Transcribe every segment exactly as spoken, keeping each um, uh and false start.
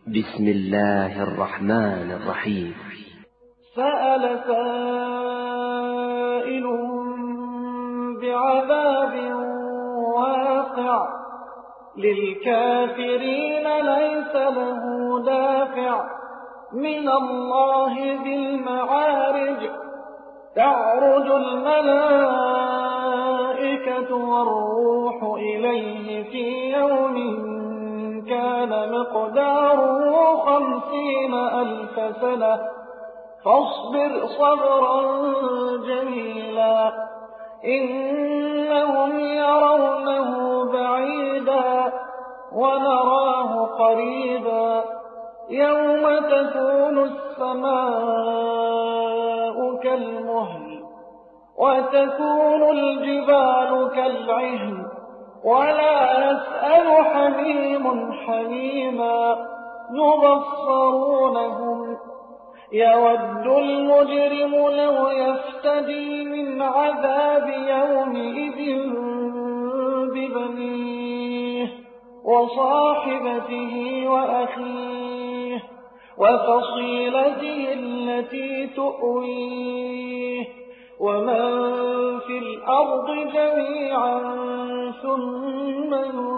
بسم الله الرحمن الرحيم. سأل سائل بعذاب واقع للكافرين ليس له دافع من الله ذي المعارج تعرج الملائكة والروح إليه في يوم كان مقداره خمسين ألف سنة فاصبر صبرا جميلا إنهم يرونه بعيدا ونراه قريبا يوم تكون السماء كالمهل وتكون الجبال كالعهن ولا يسأل حميم حميما يبصرونهم يود المجرم لو يفتدي من عذاب يومئذ ببنيه وصاحبته وأخيه وفصيلته التي تؤويه ومن في الأرض جميعا ثم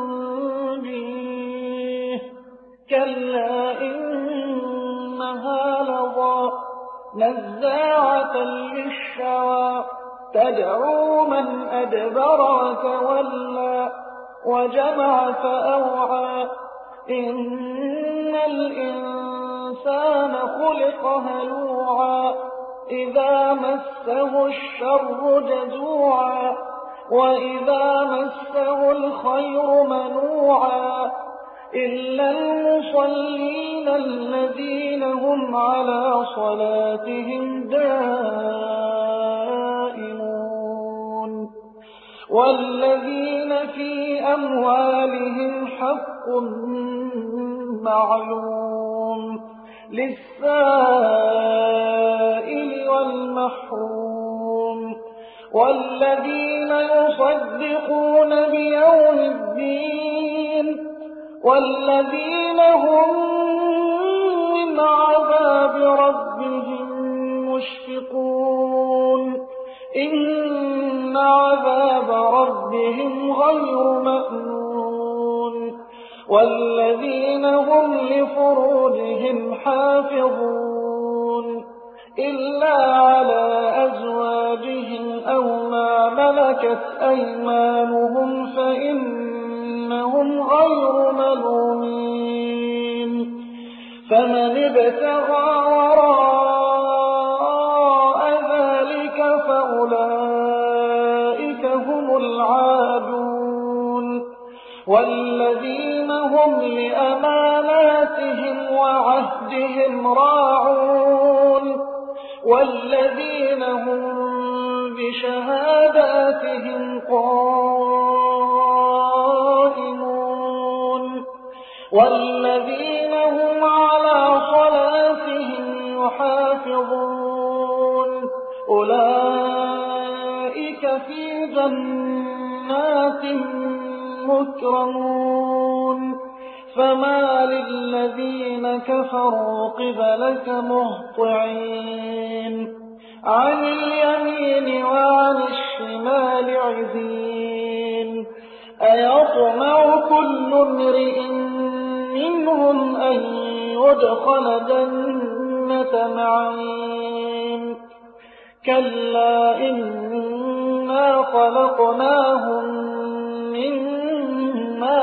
ينجيه كلا إنها لظى نزاعة للشوى تدعو من أدبر وتولى وجمع فأوعى إن الإنسان خلق هلوعا إذا مسه الشر جزوعا وإذا مسه الخير منوعا إلا المصلين الذين هم على صلاتهم دائمون والذين في أموالهم حق معلوم للسائل والمحروم والذين يصدقون بيوم الدين والذين هم من عذاب ربهم مشفقون إن عذاب ربهم غير مأمون والذين هم لفروجهم حافظون إلا على أزواجهم أو ما ملكت أيمانهم فإنهم غير ملومين فمن ابتغى وراء ذلك فأولئك هم العادون والذين هم لأماناتهم وعهدهم راعون والذين هم بشهاداتهم قائمون والذين هم على صلاتهم يحافظون أولئك في جنات مكرمون فما للذين كفروا قبلك مهطعين عن اليمين وعن الشمال عزين أيطمع كل امرئ منهم أن يدخل جنة نعيم كلا إنا خلقناهم مما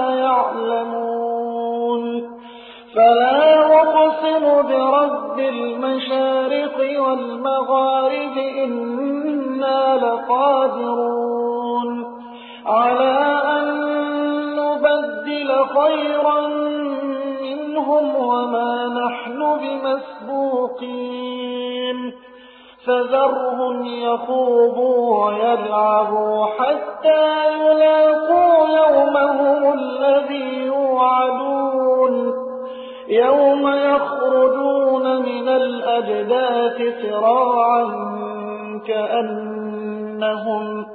يعلمون فلا أقسم برب المشارق والمغارب إنا لقادرون على أن نبدل خيرا منهم وما نحن بمسبوقين فذرهم يخوضوا ويلعبوا حتى يلاقوا يومهم الذي يوعدون يوم يخرجون من الأجداث سراعا كأنهم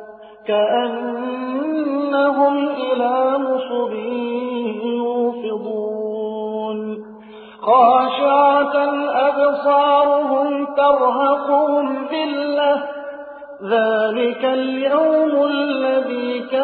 كأنهم إلى نصب يوفضون خاشعة أبصارهم ترهقهم ذلة ذلك اليوم الذي